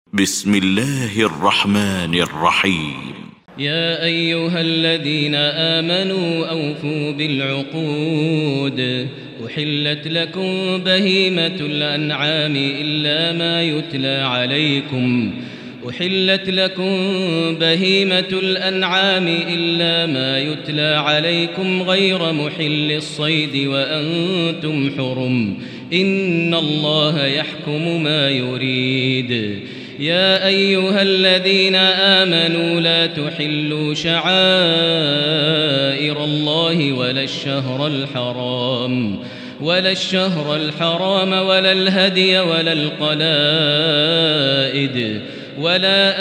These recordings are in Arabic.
بسم الله الرحمن الرحيم. يا أيها الذين آمنوا أوفوا بالعقود أحلت لكم بهيمة الأنعام إلا ما يتلى عليكم غير محل الصيد وأنتم حرم إن الله يحكم ما يريد. يا أيها الذين آمنوا لا تحلوا شعائر الله ولا الشهر الحرام ولا الهدي ولا القلائد ولا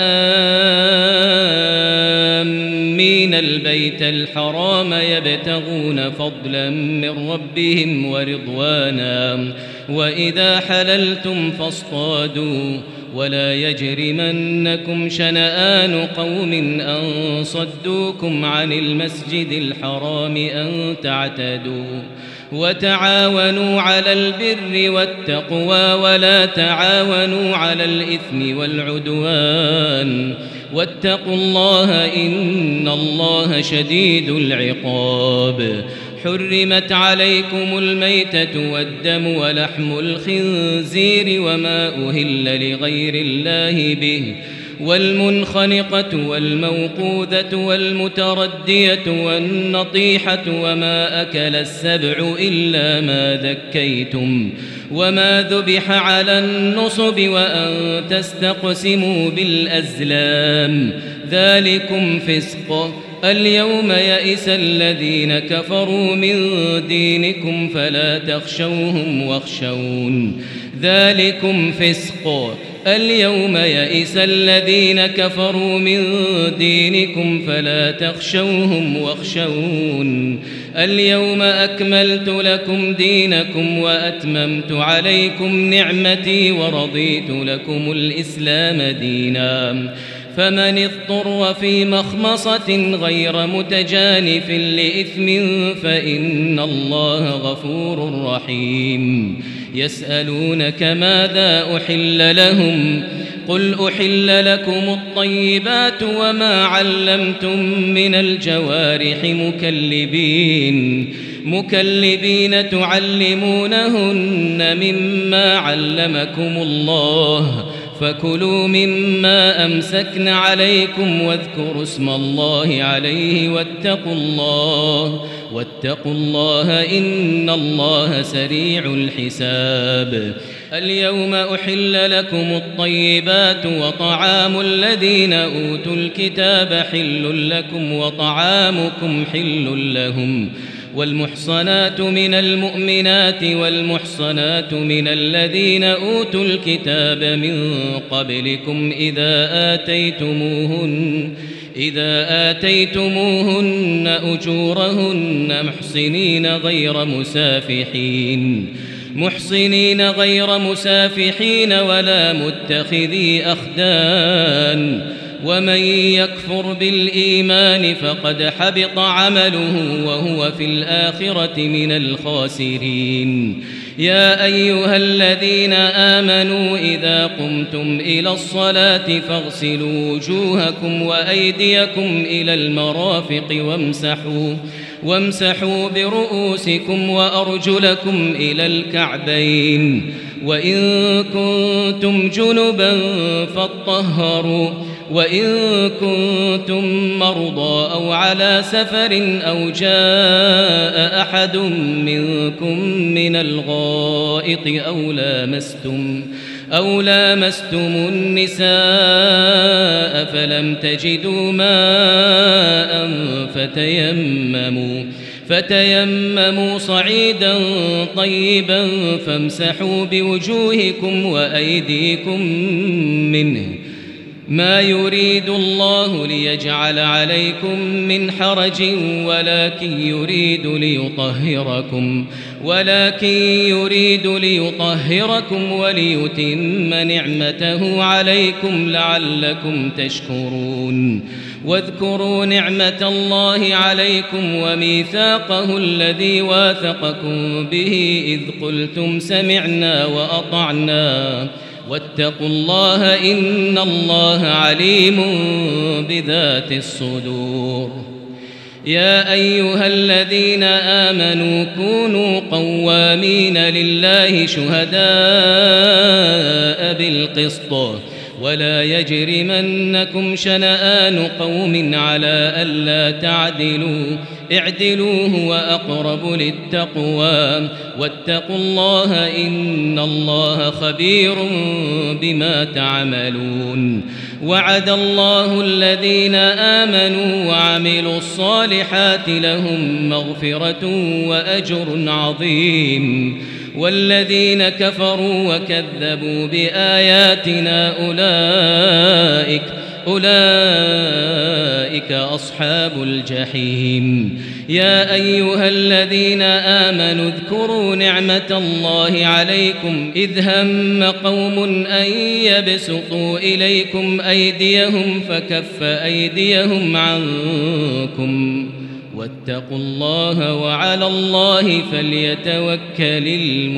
آمين البيت الحرام يبتغون فضلا من ربهم ورضوانا وإذا حللتم فاصطادوا ولا يجرمنكم شنآن قوم أن صدوكم عن المسجد الحرام أن تعتدوا وتعاونوا على البر والتقوى ولا تعاونوا على الإثم والعدوان واتقوا الله إن الله شديد العقاب. حرمت عليكم الميتة والدم ولحم الخنزير وما أهل لغير الله به والمنخنقة والموقوذة والمتردية والنطيحة وما أكل السبع إلا ما ذكيتم وما ذبح على النصب وأن تستقسموا بالأزلام ذلكم فسق. اليوم يئس الذين كفروا من دينكم فلا تخشوهم واخشون ذلكم فسق. اليوم يئس الذين كفروا من دينكم فلا تخشوهم واخشون اليوم أكملت لكم دينكم وأتممت عليكم نعمتي ورضيت لكم الإسلام دينا. فمن اضطر في مخمصة غير متجانف لإثم فإن الله غفور رحيم. يسألونك ماذا أحل لهم قل أحل لكم الطيبات وما علمتم من الجوارح مكلبين تعلمونهن مما علمكم الله فكلوا مما أمسكن عليكم واذكروا اسم الله عليه واتقوا الله إن الله سريع الحساب. اليوم أحل لكم الطيبات وطعام الذين أوتوا الكتاب حل لكم وطعامكم حل لهم والمحصنات من المؤمنات والمحصنات من الذين أوتوا الكتاب من قبلكم إذا آتيتموهن أجورهن محصنين غير مسافحين ولا متخذي أخدان ومن يكفر بالإيمان فقد حبط عمله وهو في الآخرة من الخاسرين. يا أيها الذين آمنوا إذا قمتم إلى الصلاة فاغسلوا وجوهكم وأيديكم إلى المرافق وامسحوا برؤوسكم وأرجلكم إلى الكعبين وإن كنتم جنبا فاطهروا وإن كنتم مرضى أو على سفر أو جاء أحد منكم من الغائط أو لامستم النساء فلم تجدوا ماء فتيمموا صعيدا طيبا فامسحوا بوجوهكم وأيديكم منه ما يريد الله ليجعل عليكم من حرج ولكن يريد ليطهركم وليتم نعمته عليكم لعلكم تشكرون. واذكروا نعمة الله عليكم وميثاقه الذي واثقكم به إذ قلتم سمعنا وأطعنا واتقوا الله إن الله عليم بذات الصدور. يا أيها الذين آمنوا كونوا قوامين لله شهداء بالقسط ولا يجرمنكم شنآن قوم على ألا تعدلوا اعدلوا هو أقرب للتقوى واتقوا الله إن الله خبير بما تعملون. وعد الله الذين آمنوا وعملوا الصالحات لهم مغفرة وأجر عظيم والذين كفروا وكذبوا بآياتنا أولئك أصحاب الجحيم. يا أيها الذين آمنوا اذكروا نعمة الله عليكم إذ هم قوم أن يبسطوا إليكم أيديهم فكف أيديهم عنكم واتقوا الله وعلى الله فليتوكل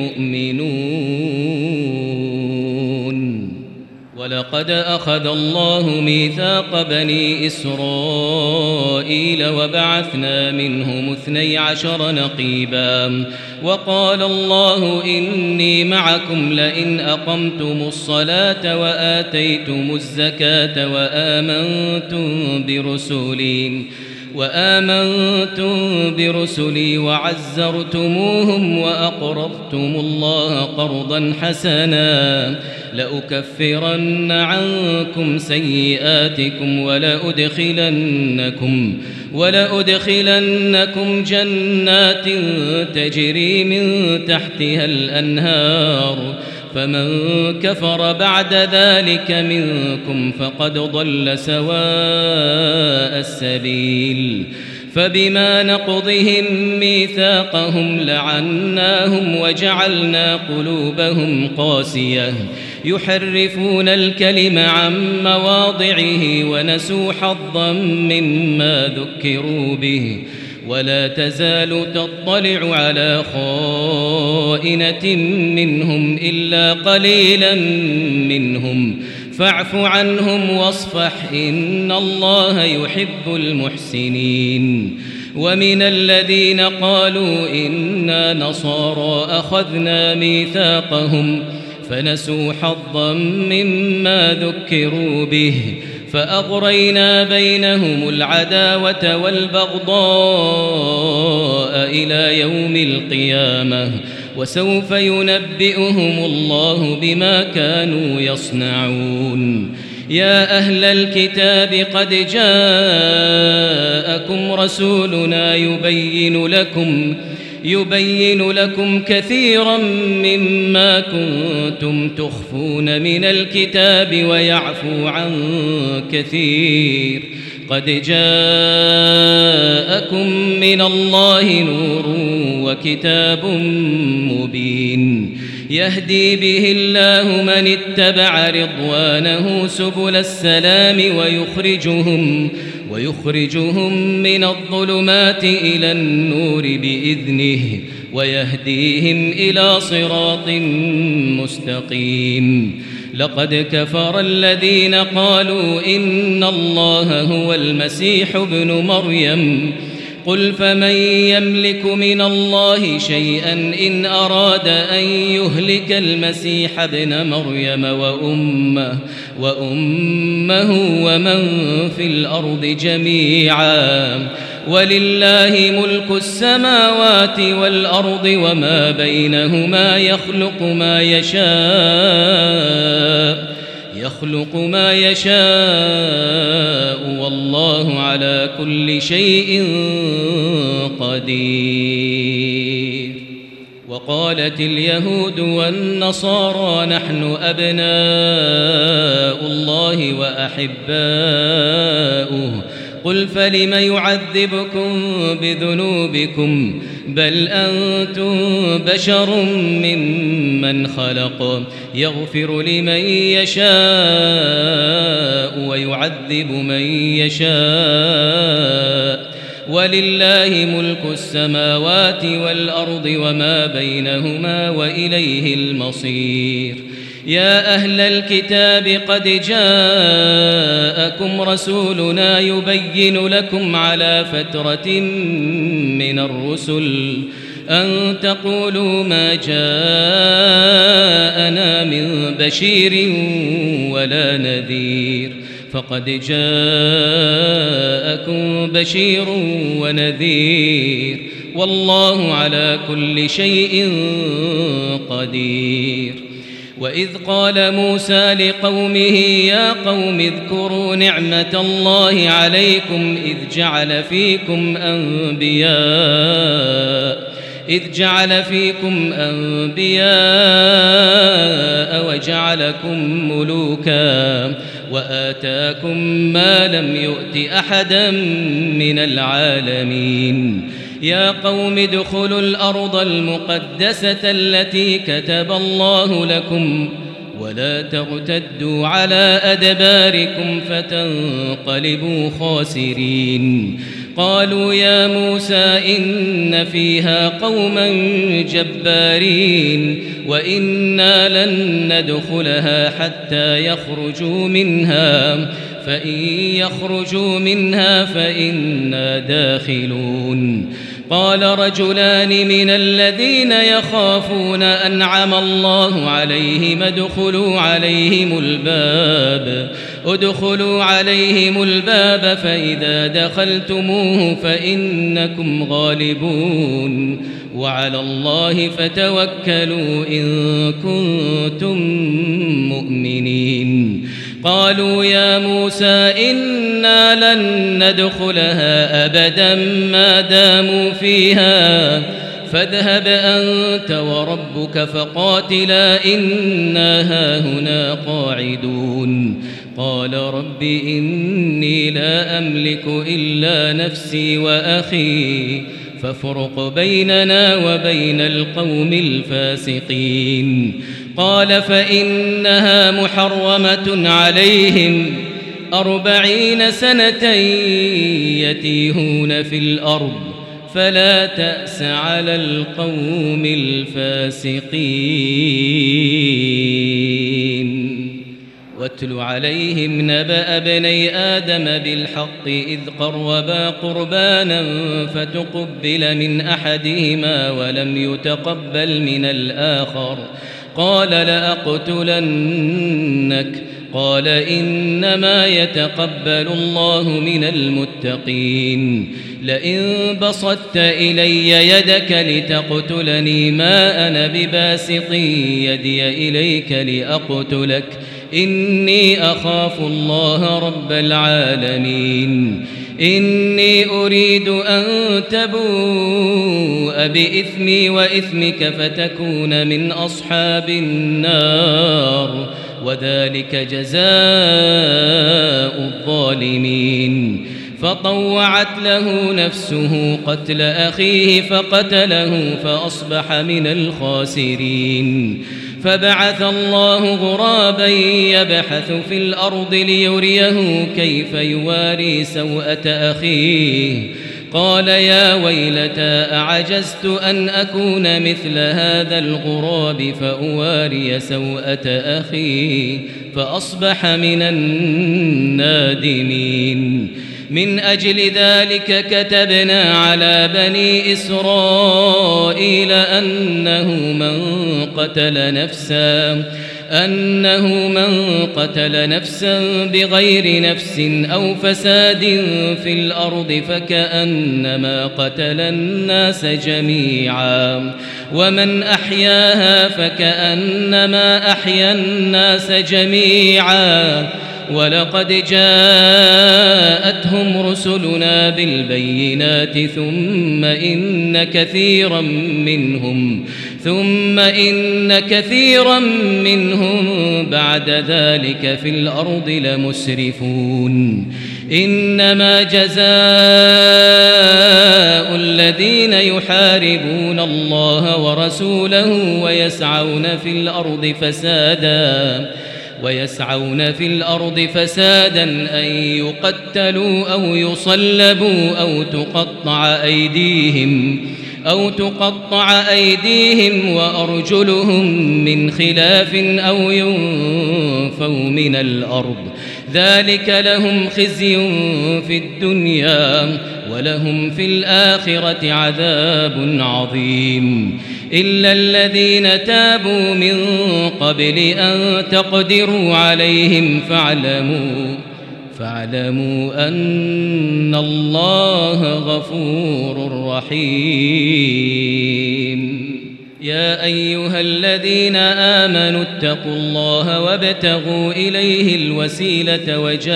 المؤمنون. ولقد أخذ الله ميثاق بني إسرائيل وبعثنا منهم 12 نقيبا وقال الله إني معكم لئن أقمتم الصلاة وآتيتم الزكاة وآمنتم برسلي وعزرتموهم وأقرضتم الله قرضا حسنا لأكفرن عنكم سيئاتكم ولأدخلنكم جنات تجري من تحتها الأنهار فمن كفر بعد ذلك منكم فقد ضل سواء السبيل. فبما نقضهم ميثاقهم لعناهم وجعلنا قلوبهم قاسية يحرفون الكلم عن مواضعه ونسوا حظا مما ذكروا به ولا تزال تطلع على خائنة منهم إلا قليلا منهم فاعف عنهم واصفح إن الله يحب المحسنين. ومن الذين قالوا إنا نصارى أخذنا ميثاقهم فنسوا حظا مما ذكروا به فأغرينا بينهم العداوة والبغضاء إلى يوم القيامة وسوف ينبئهم الله بما كانوا يصنعون. يا أهل الكتاب قد جاءكم رسولنا يبين لكم كثيرا مما كنتم تخفون من الكتاب ويعفو عن كثير. قد جاءكم من الله نور وكتاب مبين يهدي به الله من اتبع رضوانه سبل السلام ويخرجهم من الظلمات إلى النور بإذنه ويهديهم إلى صراط مستقيم. لقد كفر الذين قالوا إن الله هو المسيح ابن مريم قل فمن يملك من الله شيئا إن أراد أن يهلك المسيح ابن مريم وأمه ومن في الأرض جميعا ولله ملك السماوات والأرض وما بينهما يخلق ما يشاء والله على كل شيء قدير. وقالت اليهود والنصارى نحن أبناء الله وأحباؤه قل فلم يعذبكم بذنوبكم بل أنتم بشر ممن خلق يغفر لمن يشاء ويعذب من يشاء ولله ملك السماوات والأرض وما بينهما وإليه المصير. يا أهل الكتاب قد جاءكم رسولنا يبين لكم على فترة من الرسل أن تقولوا ما جاءنا من بشير ولا نذير فقد جاءكم بشير ونذير والله على كل شيء قدير. وإذ قال موسى لقومه يا قوم اذكروا نعمة الله عليكم إذ جعل فيكم أنبياء وجعلكم ملوكا وآتاكم ما لم يؤت أحدا من العالمين. يا قوم ادخلوا الأرض المقدسة التي كتب الله لكم ولا ترتدوا على أدباركم فتنقلبوا خاسرين. قالوا يا موسى إن فيها قوما جبارين وإنا لن ندخلها حتى يخرجوا منها فإن يخرجوا منها فإنا داخلون. قال رجلان من الذين يخافون أنعم الله عليهم ادخلوا عليهم الباب فإذا دخلتموه فإنكم غالبون وعلى الله فتوكلوا إن كنتم مؤمنين. قالوا يا موسى إنا لن ندخلها أبدا ما داموا فيها فاذهب أنت وربك فقاتلا إنا هاهنا قاعدون. قال رب إني لا أملك إلا نفسي وأخي فافرق بيننا وبين القوم الفاسقين. قال فإنها محرمة عليهم 40 سنة يتيهون في الأرض فلا تأس على القوم الفاسقين. واتل عليهم نبأ ابني آدم بالحق إذ قربا قربانا فتقبل من أحدهما ولم يتقبل من الآخر قال لأقتلنك قال إنما يتقبل الله من المتقين. لئن بسطت إلي يدك لتقتلني ما أنا بباسط يدي إليك لأقتلك إني أخاف الله رب العالمين. إني أريد أن تبوء بإثمي وإثمك فتكون من أصحاب النار وذلك جزاء الظالمين. فطوعت له نفسه قتل أخيه فقتله فأصبح من الخاسرين. فبعث الله غرابا يبحث في الأرض ليريه كيف يواري سوءة أخيه قال يا ويلتى أعجزت أن أكون مثل هذا الغراب فأواري سوءة أخي فأصبح من النادمين. من أجل ذلك كتبنا على بني إسرائيل أنه من قتل نفسا بغير نفس أو فساد في الأرض فكأنما قتل الناس جميعا ومن أحياها فكأنما أحيا الناس جميعا. ولقد جاءتهم رسلنا بالبينات ثم إن كثيرا منهم بعد ذلك في الأرض لمسرفون. إنما جزاء الذين يحاربون الله ورسوله ويسعون في الأرض فسادا أن يقتلوا أو يصلبوا أو تقطع أيديهم وأرجلهم من خلاف أو ينفوا من الأرض ذلك لهم خزي في الدنيا ولهم في الآخرة عذاب عظيم إلا الذين تابوا من قبل أن تقدروا عليهم فاعلموا أن الله غفور رحيم يا أيها الذين آمنوا اتقوا الله وابتغوا إليه الوسيلة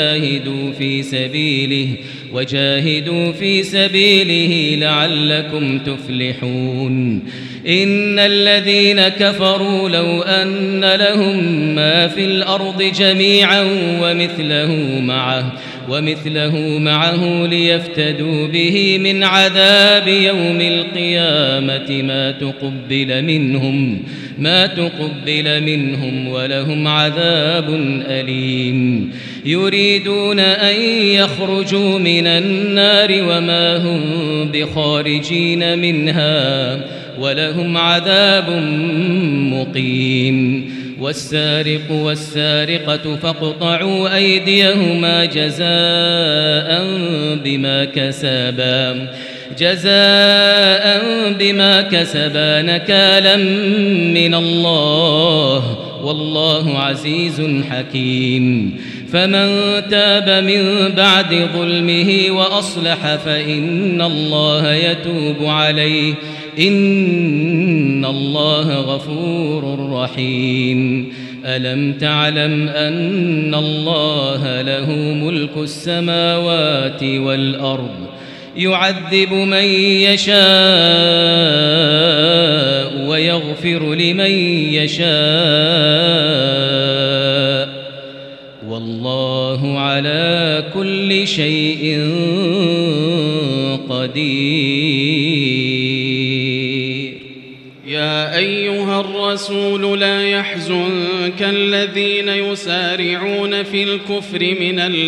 وجاهدوا في سبيله لعلكم تفلحون إن الذين كفروا لو أن لهم ما في الأرض جميعا ومثله معه ليفتدوا به من عذاب يوم القيامة ما تقبل منهم ولهم عذاب أليم يريدون أن يخرجوا من النار وما هم بخارجين منها ولهم عذاب مقيم والسارق والسارقة فاقطعوا أيديهما جزاء بما كسبا نكالا من الله والله عزيز حكيم فمن تاب من بعد ظلمه وأصلح فإن الله يتوب عليه إن الله غفور رحيم ألم تعلم أن الله له ملك السماوات والأرض يعذب من يشاء ويغفر لمن يشاء والله على كل شيء قدير يا أيها الرسول لا يحزنك الذين يسارعون في الكفر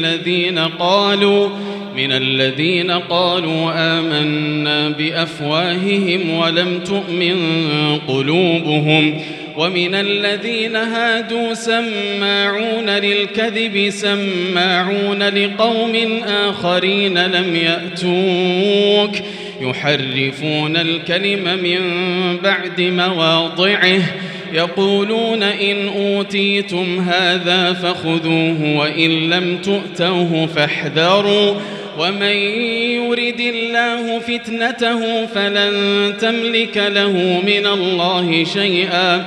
من الذين قالوا آمنا بأفواههم ولم تؤمن قلوبهم ومن الذين هادوا سماعون للكذب سماعون لقوم آخرين لم يأتوك يحرفون الكلم من بعد مواضعه يقولون إن أوتيتم هذا فخذوه وإن لم تؤتوه فاحذروا ومن يرد الله فتنته فلن تملك له من الله شيئا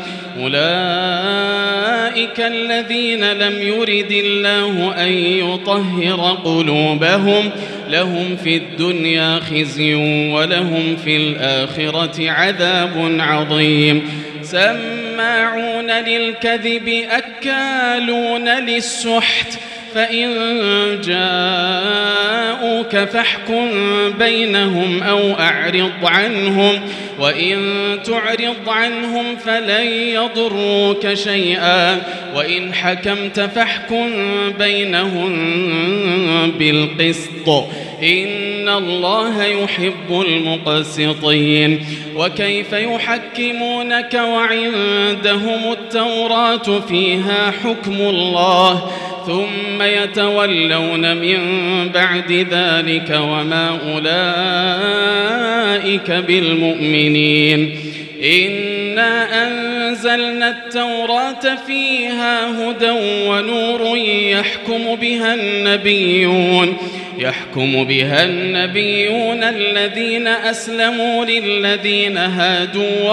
أولئك الذين لم يرد الله أن يطهر قلوبهم لهم في الدنيا خزي ولهم في الآخرة عذاب عظيم سماعون للكذب أكالون للسحت فإن جاءوك فاحكم بينهم أو أعرض عنهم وإن تعرض عنهم فلن يضروك شيئا وإن حكمت فاحكم بينهم بالقسط إن الله يحب المقسطين وكيف يحكمونك وعندهم التوراة فيها حكم الله ثم يتولون من بعد ذلك وما أولئك بالمؤمنين إنا أنزلنا التوراة فيها هدى ونور يحكم بها النبيون الذين أسلموا للذين هادوا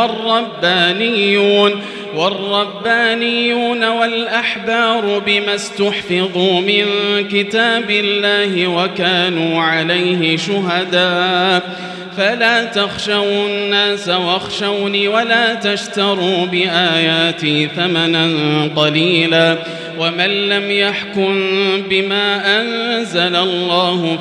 والربانيون والأحبار بما استحفظوا من كتاب الله وكانوا عليه شهداء فلا تخشوا الناس واخشوني ولا تشتروا بآياتي ثمنا قليلا ومن لم يحكم بما أنزل الله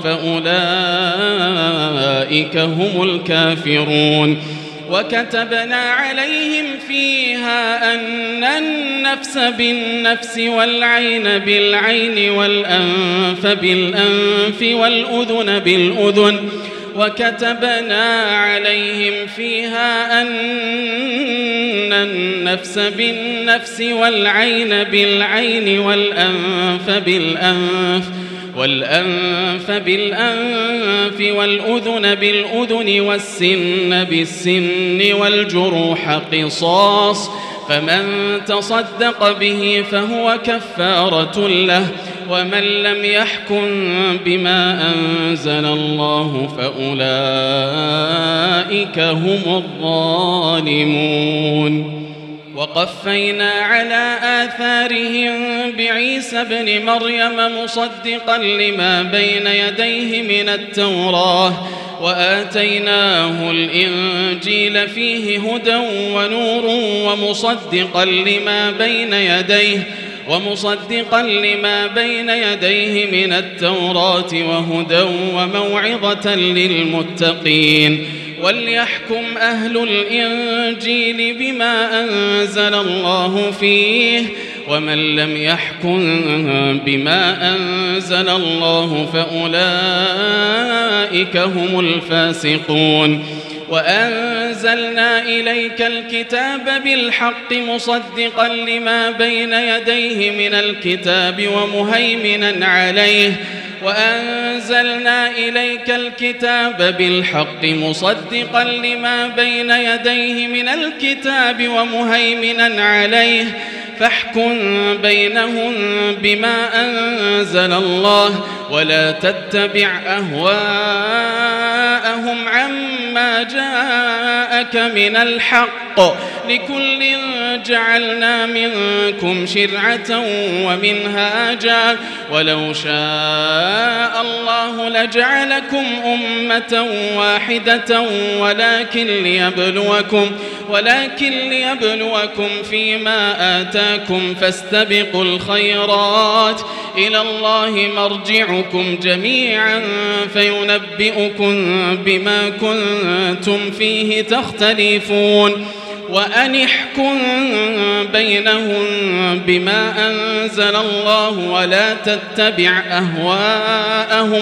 فأولئك هم الكافرون وكتبنا عليهم فيها أن النفس بالنفس والعين بالعين والأنف بالأنف والأذن بالأذن وكتبنا عليهم فيها أن النفس بالنفس والعين بالعين والأنف بالأنف والأذن بالأذن والسن بالسن والجروح قصاص، فمن تصدق به فهو كفارة له، ومن لم يحكم بما أنزل الله فأولئك هم الظالمون. وقفينا على آثارهم بعيسى ابن مريم مصدقا لما بين يديه من التوراة، وآتيناه الإنجيل فيه هدى ونور ومصدقا لما بين يديه من التوراة وهدى وموعظة للمتقين. وليحكم أهل الإنجيل بما أنزل الله فيه، ومن لم يحكم بما أنزل الله فأولئك هم الفاسقون. وأنزلنا إليك الكتاب بالحق مصدقا لما بين يديه من الكتاب ومهيمنا عليه، وأنزلنا إليك الكتاب بالحق مصدقا لما بين يديه من الكتاب ومهيمنا عليه، فاحكم بينهم بما أنزل الله، ولا تتبع أهواءهم عما جاءك من الحق، لكل جعلنا منكم شرعة ومنهاجا، ولو شاء الله لجعلكم أمة واحدة ولكن ليبلوكم فيما آتاكم، فاستبقوا الخيرات، إلى الله مرجعكم جميعا فينبئكم بما كنتم فيه تختلفون. وأن احكم بينهم بما أنزل الله، ولا تتبع أهواءهم،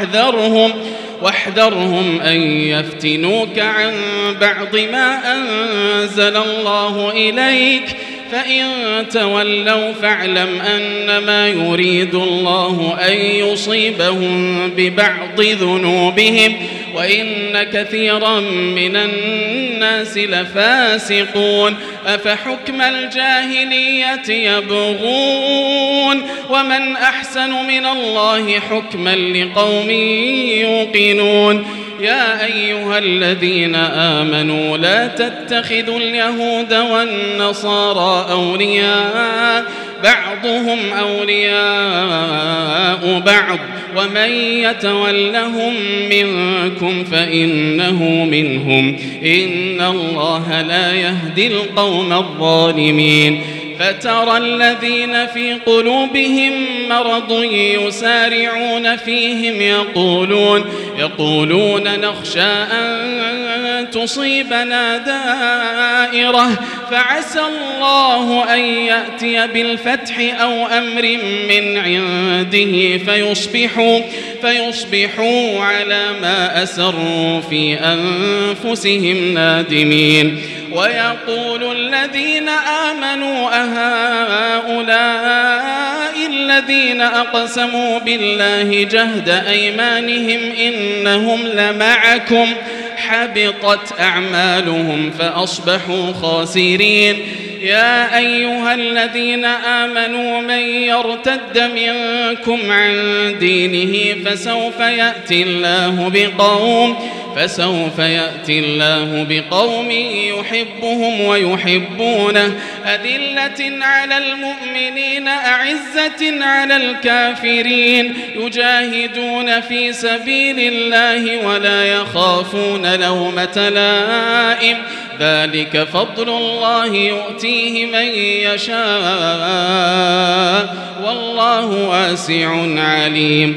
واحذرهم أن يفتنوك عن بعض ما أنزل الله إليك، فإن تولوا فاعلم أنما يريد الله أن يصيبهم ببعض ذنوبهم، وإن كثيرا من الناس لفاسقون. أفحكم الجاهلية يبغون، ومن أحسن من الله حكما لقوم يوقنون. يا أيها الذين آمنوا لا تتخذوا اليهود والنصارى أولياء، بعضهم أولياء بعض، ومن يتولهم منكم فإنه منهم، إن الله لا يهدي القوم الظالمين. فترى الذين في قلوبهم مرض يسارعون فيهم يقولون نخشى أن تصيبنا دائرة، فعسى الله أن يأتي بالفتح أو أمر من عنده فيصبحوا على ما أسروا في أنفسهم نادمين. ويقول الذين آمنوا أهؤلاء الذين أقسموا بالله جهد أيمانهم إنهم لمعكم، حبطت أعمالهم فأصبحوا خاسرين. يا أيها الذين آمنوا من يرتد منكم عن دينه فسوف يأتي الله بقوم يحبهم ويحبونه، أذلة على المؤمنين أعزة على الكافرين، يجاهدون في سبيل الله ولا يخافون لومة لائم، ذلك فضل الله يؤتيه من يشاء والله واسع عليم.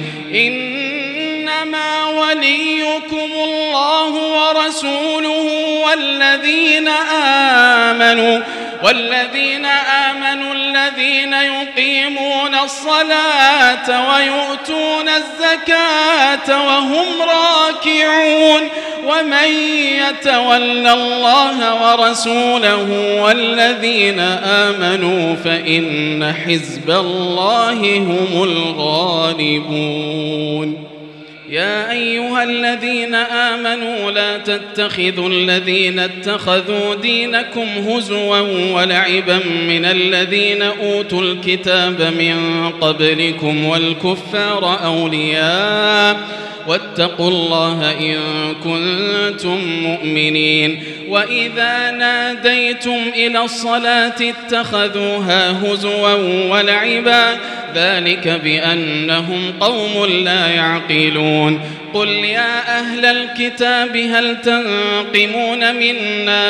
إنما وليكم الله ورسوله والذين آمنوا الذين يقيمون الصلاة ويؤتون الزكاة وهم راكعون ومن يتول الله ورسوله والذين آمنوا فإن حزب الله هم الغالبون. يا أيها الذين آمنوا لا تتخذوا الذين اتخذوا دينكم هزوا ولعبا من الذين أوتوا الكتاب من قبلكم والكفار أولياء واتقوا الله إن كنتم مؤمنين. وإذا ناديتم إلى الصلاة اتخذوها هزوا ولعبا ذلك بأنهم قوم لا يعقلون. قل يا أهل الكتاب هل تنقمون منا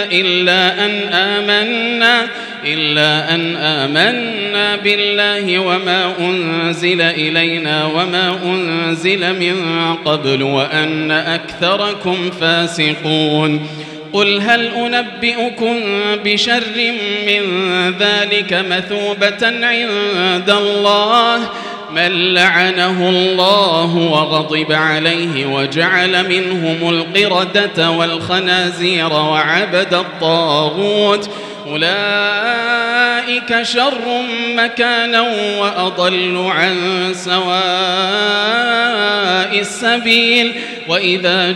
إلا أن آمنا بالله وما أنزل إلينا وما أنزل من قبل وأن أكثركم فاسقون. قل هل أنبئكم بشر من ذلك مثوبة عند الله من لعنه الله وغضب عليه وجعل منهم القردة والخنازير وعبد الطاغوت أولئك شر مكانا وأضل عن سواء السبيل. وإذا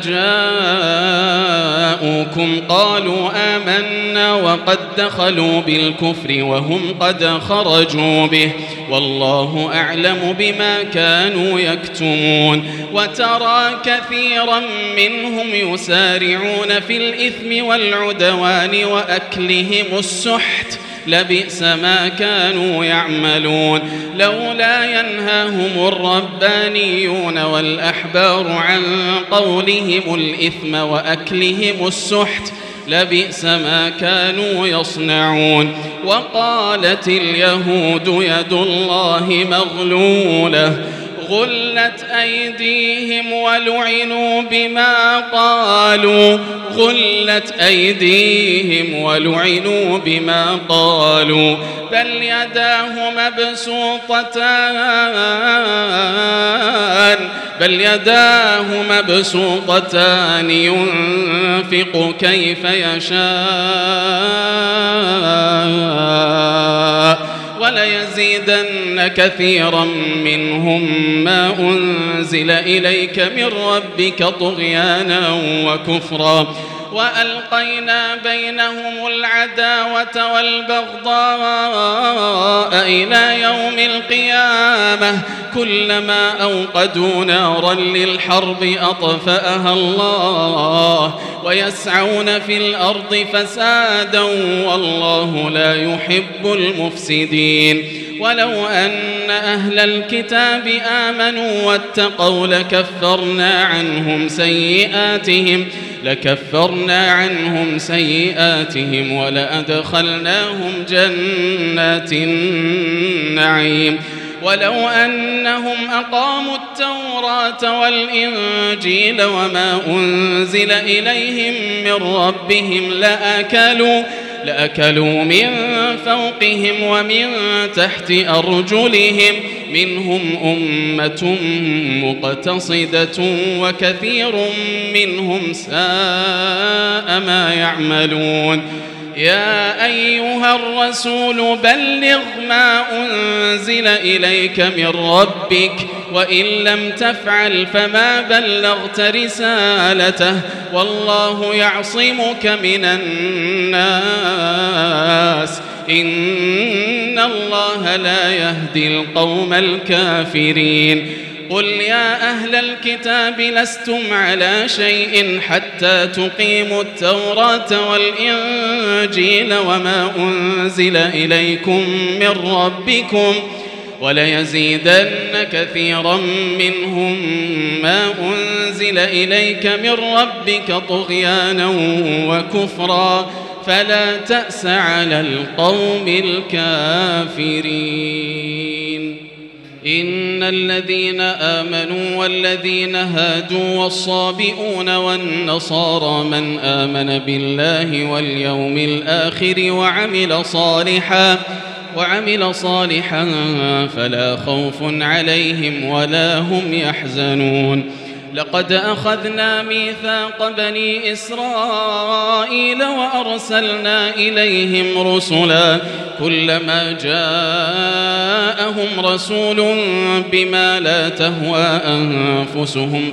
جاءوكم قالوا آمنا وقد دخلوا بالكفر وهم قد خرجوا به والله أعلم بما كانوا يكتمون. وترى كثيرا منهم يسارعون في الإثم والعدوان وأكلهم السحت لبئس ما كانوا يعملون. لولا ينهاهم الربانيون والأحبار عن قولهم الإثم وأكلهم السحت لبئس ما كانوا يصنعون. وقالت اليهود يد الله مغلولة غلت أيديهم ولعنوا بما قالوا بل يداه مبسوطتان ينفق كيف يشاء وليزيدن كثيرا منهم ما أنزل إليك من ربك طغيانا وكفرا. وألقينا بينهم العداوة والبغضاء إلى يوم القيامة كلما أوقدوا نارا للحرب أطفأها الله ويسعون في الأرض فسادا والله لا يحب المفسدين. ولو أن أهل الكتاب آمنوا واتقوا لكفرنا عنهم سيئاتهم ولأدخلناهم جنات النعيم. ولو أنهم أقاموا التوراة والإنجيل وما أنزل إليهم من ربهم لأكلوا من فوقهم ومن تحت أرجلهم منهم أمة مقتصدة وكثير منهم ساء ما يعملون. يا أيها الرسول بلغ ما أنزل إليك من ربك وإن لم تفعل فما بلغت رسالته والله يعصمك من الناس إن الله لا يهدي القوم الكافرين. قل يا أهل الكتاب لستم على شيء حتى تقيموا التوراة والإنجيل وما أنزل إليكم من ربكم وليزيدن كثيرا منهم ما أنزل إليك من ربك طغيانا وكفرا فلا تأس على القوم الكافرين. إن الذين آمنوا والذين هادوا والصابئون والنصارى من آمن بالله واليوم الآخر وعمل صالحا فلا خوف عليهم ولا هم يحزنون. لقد أخذنا ميثاق بني إسرائيل وأرسلنا إليهم رسلا كلما جاءهم رسول بما لا تهوى أنفسهم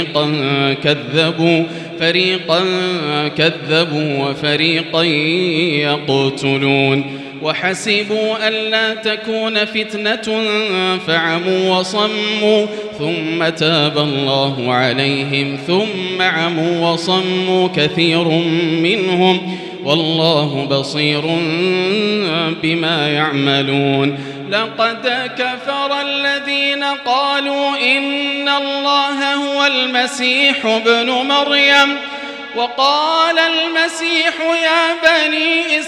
فريقا كذبوا وفريقا يقتلون. وحسبوا ألا تكون فتنة فعموا وصموا ثم تاب الله عليهم ثم عموا وصموا كثير منهم والله بصير بما يعملون. لقد كفر الذين قالوا إن الله هو المسيح ابن مريم وقال المسيح يا بني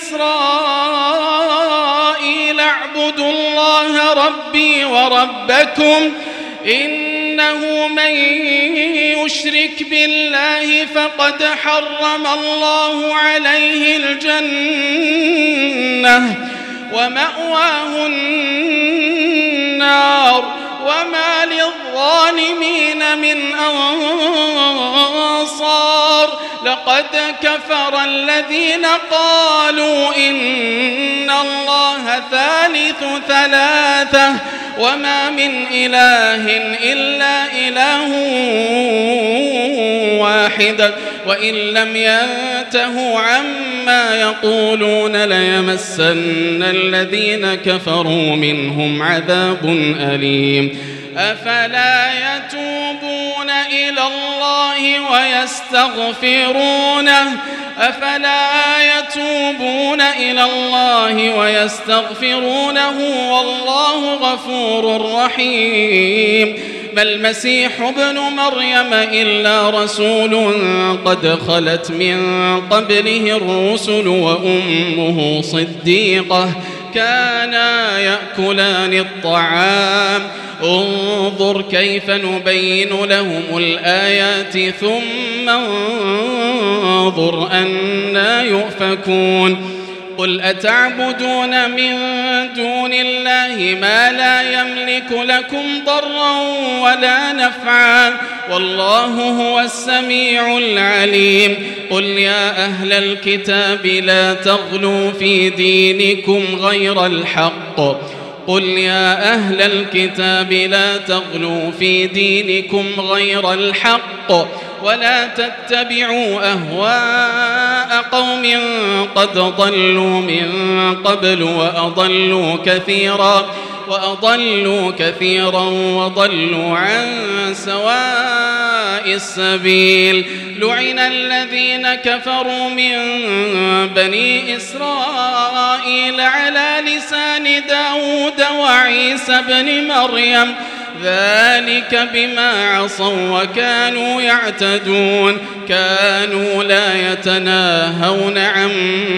إسرائيل اعبدوا الله ربي وربكم إنه من يشرك بالله فقد حرم الله عليه الجنة ومأواه النار وما للظالمين من أنصار. لقد كفر الذين قالوا إن الله ثالث ثلاثة وما من إله إلا إله واحد وإن لم ينتهوا عما يقولون ليمسن الذين كفروا منهم عذاب أليم. أفلا يتوبون إلى الله ويستغفرونه والله غفور رحيم. ما المسيح ابن مريم إلا رسول قد خلت من قبله الرسل وأمه صديقة كانا يأكلان الطعام انظر كيف نبين لهم الآيات ثم انظر أنى يؤفكون. قل أتعبدون من دون الله ما لا يملك لكم ضرا ولا نفعا والله هو السميع العليم. قل يا أهل الكتاب لا تغلوا في دينكم غير الحق ولا تتبعوا أهواء قوم قد ضلوا من قبل وأضلوا كثيرا وضلوا عن سواء السبيل. لعن الذين كفروا من بني إسرائيل على لسان داود وعيسى بن مريم ذلك بما عصوا وكانوا يعتدون. كانوا لا يتناهون عن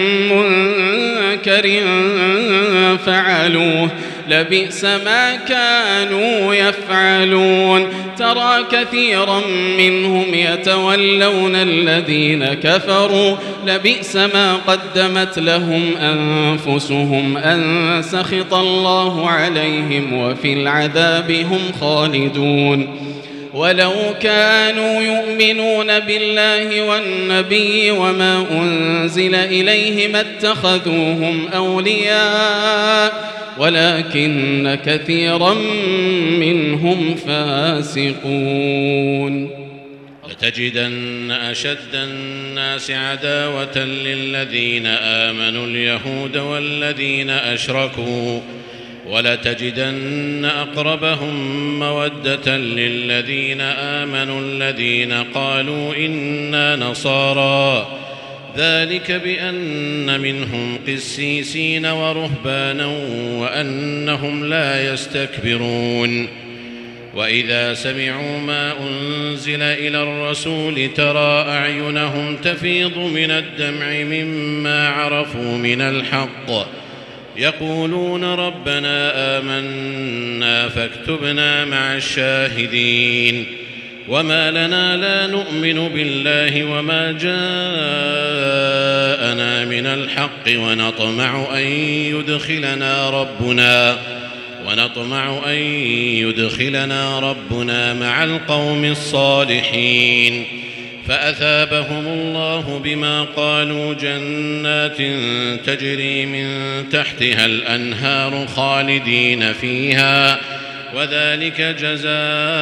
منكر فعلوه لبئس ما كانوا يفعلون. ترى كثيرا منهم يتولون الذين كفروا لبئس ما قدمت لهم أنفسهم أن سخط الله عليهم وفي العذاب هم خالدون. ولو كانوا يؤمنون بالله والنبي وما أنزل إليه ما اتخذوهم أولياء ولكن كثيرا منهم فاسقون. لتجدن أشد الناس عداوة للذين آمنوا اليهود والذين أشركوا ولتجدن أقربهم مودة للذين آمنوا الذين قالوا إنا نصارى ذلك بأن منهم قسيسين ورهبانا وأنهم لا يستكبرون. وإذا سمعوا ما أنزل إلى الرسول ترى أعينهم تفيض من الدمع مما عرفوا من الحق يقولون ربنا آمنا فاكتبنا مع الشاهدين وما لنا لا نؤمن بالله وما جاءنا من الحق ونطمع أن يدخلنا ربنا مع القوم الصالحين فأثابهم الله بما قالوا جنات تجري من تحتها الأنهار خالدين فيها وذلك جزاء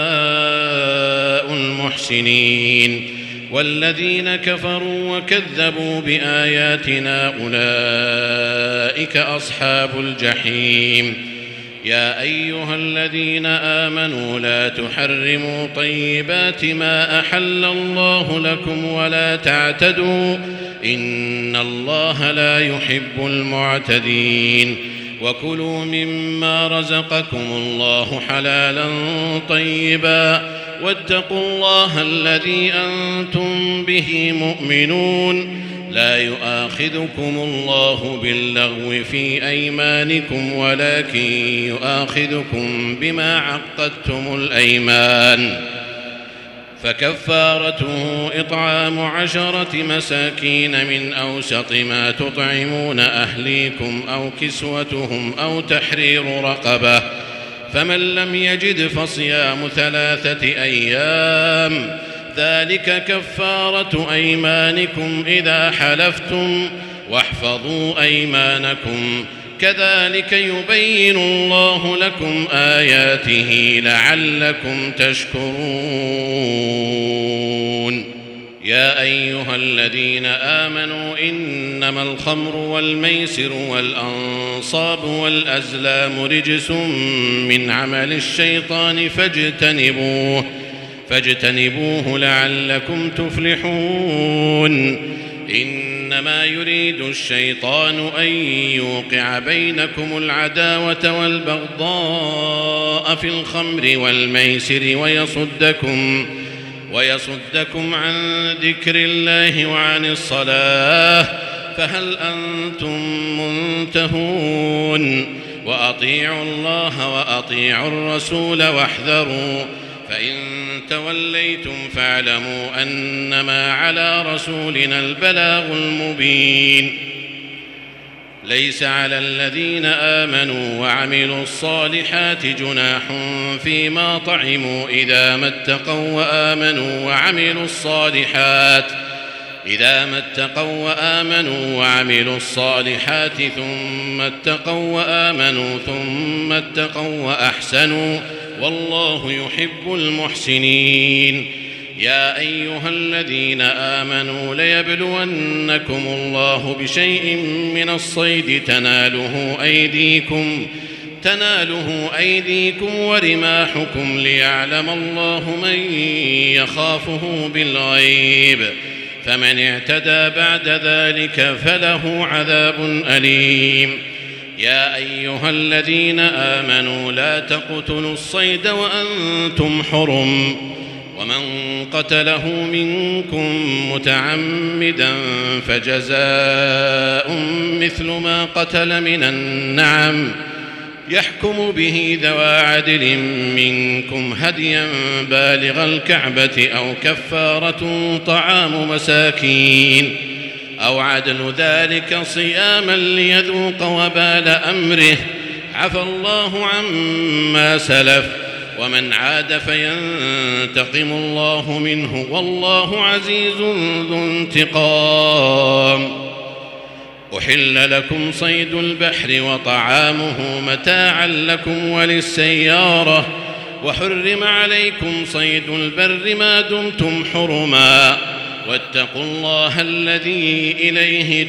المحسنين والذين كفروا وكذبوا بآياتنا أولئك أصحاب الجحيم يا أيها الذين آمنوا لا تحرموا طيبات ما أحل الله لكم ولا تعتدوا إن الله لا يحب المعتدين وكلوا مما رزقكم الله حلالا طيبا واتقوا الله الذي أنتم به مؤمنون لا يؤاخذكم الله باللغو في أيمانكم ولكن يؤاخذكم بما عقدتم الأيمان فكفارته إطعام 10 مساكين من أوسط ما تطعمون أهليكم أو كسوتهم أو تحرير رقبة فمن لم يجد فصيام 3 أيام ذلك كفارة أيمانكم إذا حلفتم واحفظوا أيمانكم كذلك يبين الله لكم آياته لعلكم تشكرون يا أيها الذين آمنوا إنما الخمر والميسر والأنصاب والأزلام رجس من عمل الشيطان فاجتنبوه لعلكم تفلحون إنما يريد الشيطان أن يوقع بينكم العداوة والبغضاء في الخمر والميسر ويصدكم عن ذكر الله وعن الصلاة فهل أنتم منتهون وأطيعوا الله وأطيعوا الرسول واحذروا فإن توليتم فاعلموا أنما على رسولنا البلاغ المبين ليس على الذين آمنوا وعملوا الصالحات جناح فيما طعموا إذا ما اتقوا وعملوا الصالحات ثم اتقوا وأحسنوا والله يحب المحسنين يا أيها الذين آمنوا ليبلونكم الله بشيء من الصيد تناله أيديكم ورماحكم ليعلم الله من يخافه بالغيب فمن اعتدى بعد ذلك فله عذاب أليم يا أيها الذين آمنوا لا تقتلوا الصيد وأنتم حرم ومن قتله منكم متعمدا فجزاء مثل ما قتل من النعم يحكم به ذوى عدل منكم هديا بالغ الكعبة أو كفارة طعام مساكين أو عدل ذلك صياما ليذوق وبال أمره عفى الله عما سلف ومن عاد فينتقم الله منه والله عزيز ذو انتقام أحل لكم صيد البحر وطعامه متاعا لكم وللسيارة وحرم عليكم صيد البر ما دمتم حرما واتقوا الله الذي إليه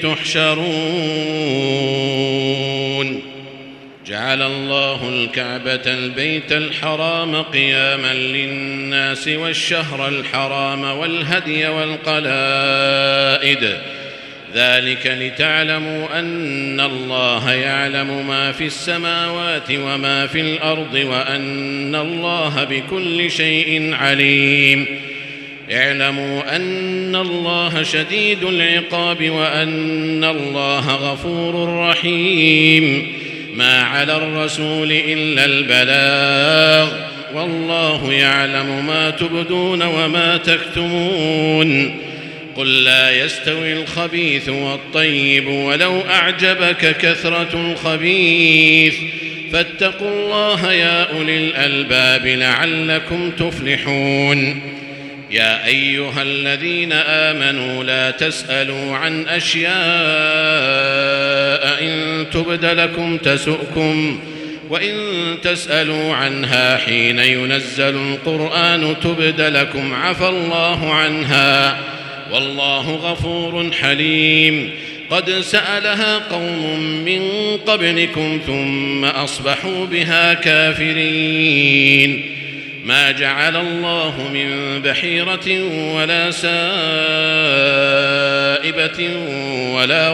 تحشرون جعل الله الكعبة البيت الحرام قياما للناس والشهر الحرام والهدي والقلائد ذلك لتعلموا أن الله يعلم ما في السماوات وما في الأرض وأن الله بكل شيء عليم اعلموا أن الله شديد العقاب وأن الله غفور رحيم. ما على الرسول إلا البلاغ والله يعلم ما تبدون وما تكتمون. قل لا يستوي الخبيث والطيب ولو أعجبك كثرة الخبيث فاتقوا الله يا أولي الألباب لعلكم تفلحون. يا أيها الذين آمنوا لا تسألوا عن أشياء إن تبد لكم تسؤكم وإن تسألوا عنها حين ينزل القرآن تبد لكم عفى الله عنها والله غفور حليم. قد سألها قوم من قبلكم ثم أصبحوا بها كافرين. ما جعل الله من بحيرة ولا سائبة ولا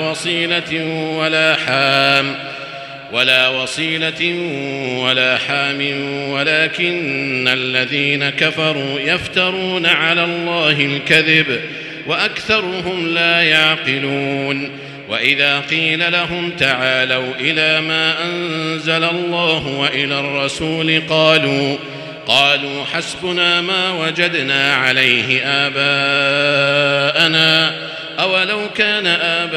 وصيلة ولا حام ولكن الذين كفروا يفترون على الله الكذب وأكثرهم لا يعقلون. وإذا قيل لهم تعالوا إلى ما أنزل الله وإلى الرسول قالوا حسبنا ما وجدنا عليه آباءنا أولو كان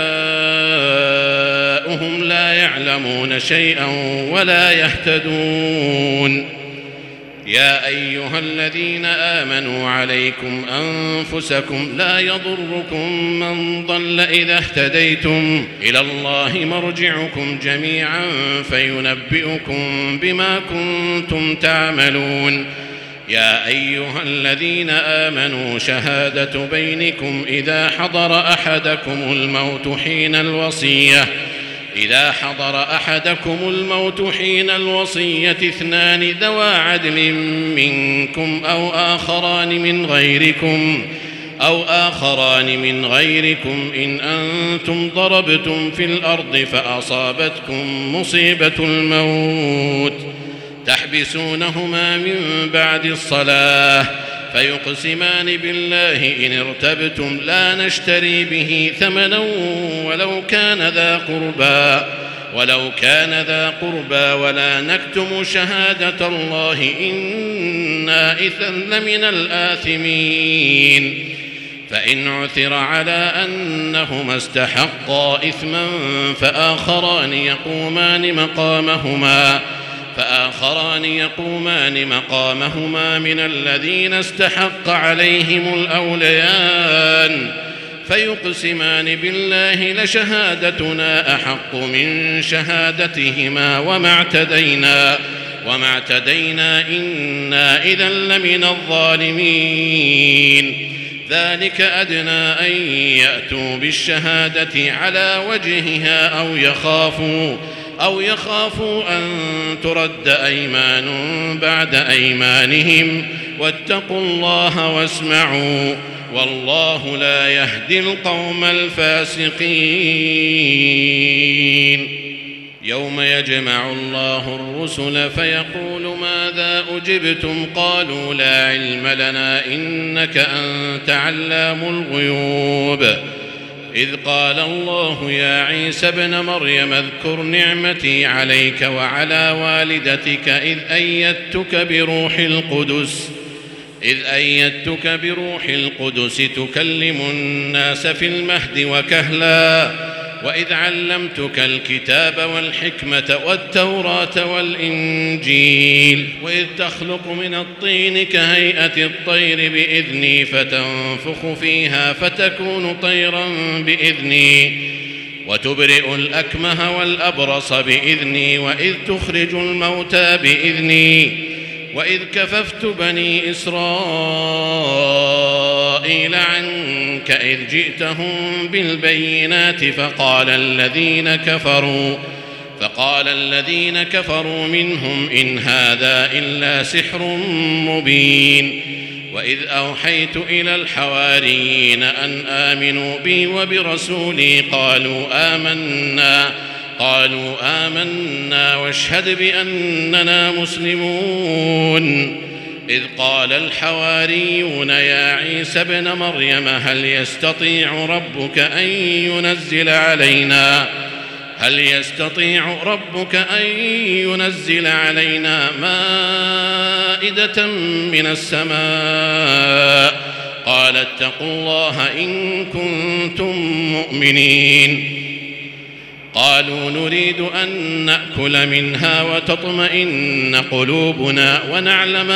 آباؤهم لا يعلمون شيئا ولا يهتدون. يا أيها الذين آمنوا عليكم أنفسكم لا يضركم من ضل إذا اهتديتم إلى الله مرجعكم جميعا فينبئكم بما كنتم تعملون. يا أيها الذين آمنوا شهادة بينكم إذا حضر أحدكم الموت حين الوصية اثنان ذوى عدل منكم أو آخران من غيركم إن أنتم ضربتم في الأرض فأصابتكم مصيبة الموت تحبسونهما من بعد الصلاة فيقسمان بالله إن ارتبتم لا نشتري به ثمنا ولو كان ذا قربى ولا نكتم شهادة الله إنا إذا لمن الآثمين. فإن عثر على أنهما استحقا إثما فآخران يقومان مقامهما من الذين استحق عليهم الأوليان فيقسمان بالله لشهادتنا أحق من شهادتهما وما اعتدينا إنا إذا لمن الظالمين. ذلك أدنى أن يأتوا بالشهادة على وجهها أو يخافوا أن ترد أيمان بعد أيمانهم واتقوا الله واسمعوا والله لا يهدي القوم الفاسقين. يوم يجمع الله الرسل فيقول ماذا أجبتم قالوا لا علم لنا إنك أنت علام الغيوب. إذ قال الله يا عيسى ابن مريم اذكر نعمتي عليك وعلى والدتك إذ أيدتك بروح القدس تكلم الناس في المهد وكهلا وإذ علمتك الكتاب والحكمة والتوراة والإنجيل وإذ تخلق من الطين كهيئة الطير بإذني فتنفخ فيها فتكون طيرا بإذني وتبرئ الأكمه والأبرص بإذني وإذ تخرج الموتى بإذني وإذ كففت بني إسرائيل عنك إذ جئتهم بالبينات فقال الذين كفروا منهم إن هذا إلا سحر مبين. وإذ أوحيت إلى الحواريين أن آمنوا بي وبرسولي قالوا آمنا واشهد بأننا مسلمون. إذ قال الحواريون يا عيسى ابن مريم هل يستطيع ربك أن ينزل علينا مائدة من السماء قال اتقوا الله إن كنتم مؤمنين قالوا نريد أن نأكل منها وتطمئن قلوبنا ونعلم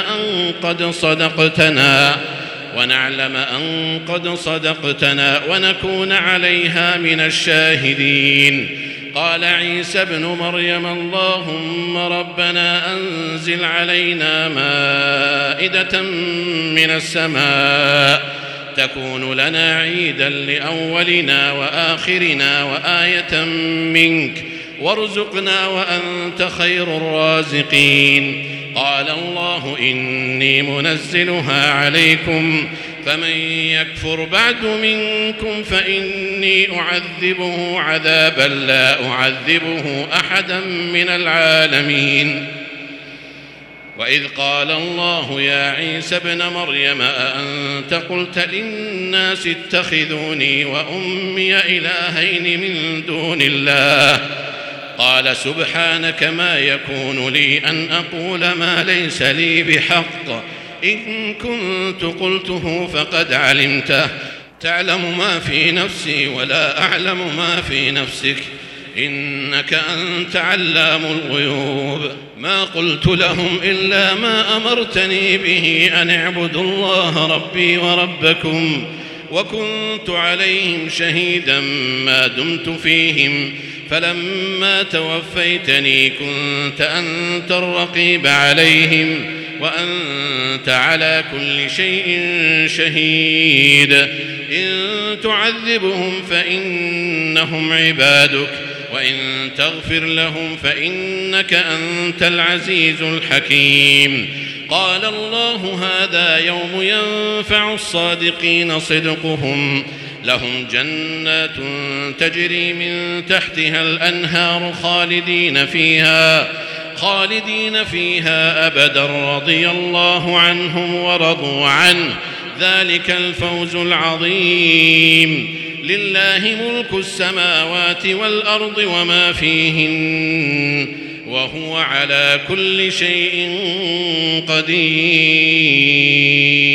أن قد صدقتنا ونكون عليها من الشاهدين قال عيسى ابن مريم اللهم ربنا أنزل علينا مائدة من السماء تكون لنا عيدا لأولنا وآخرنا وآية منك وارزقنا وأنت خير الرازقين قال الله إني منزلها عليكم فمن يكفر بعد منكم فإني أعذبه عذابا لا أعذبه أحدا من العالمين وإذ قال الله يا عيسى ابن مريم أأنت قلت للناس اتخذوني وأمي إلهين من دون الله قال سبحانك ما يكون لي أن أقول ما ليس لي بحق إن كنت قلته فقد علمته تعلم ما في نفسي ولا أعلم ما في نفسك إنك أنت علام الغيوب ما قلت لهم إلا ما أمرتني به أن اعبدوا الله ربي وربكم وكنت عليهم شهيدا ما دمت فيهم فلما توفيتني كنت أنت الرقيب عليهم وأنت على كل شيء شهيد إن تعذبهم فإنهم عبادك وإن تغفر لهم فإنك أنت العزيز الحكيم قال الله هذا يوم ينفع الصادقين صدقهم لهم جنات تجري من تحتها الأنهار خالدين فيها أبدا رضي الله عنهم ورضوا عنه ذلك الفوز العظيم لله ملك السماوات والأرض وما فيهن وهو على كل شيء قدير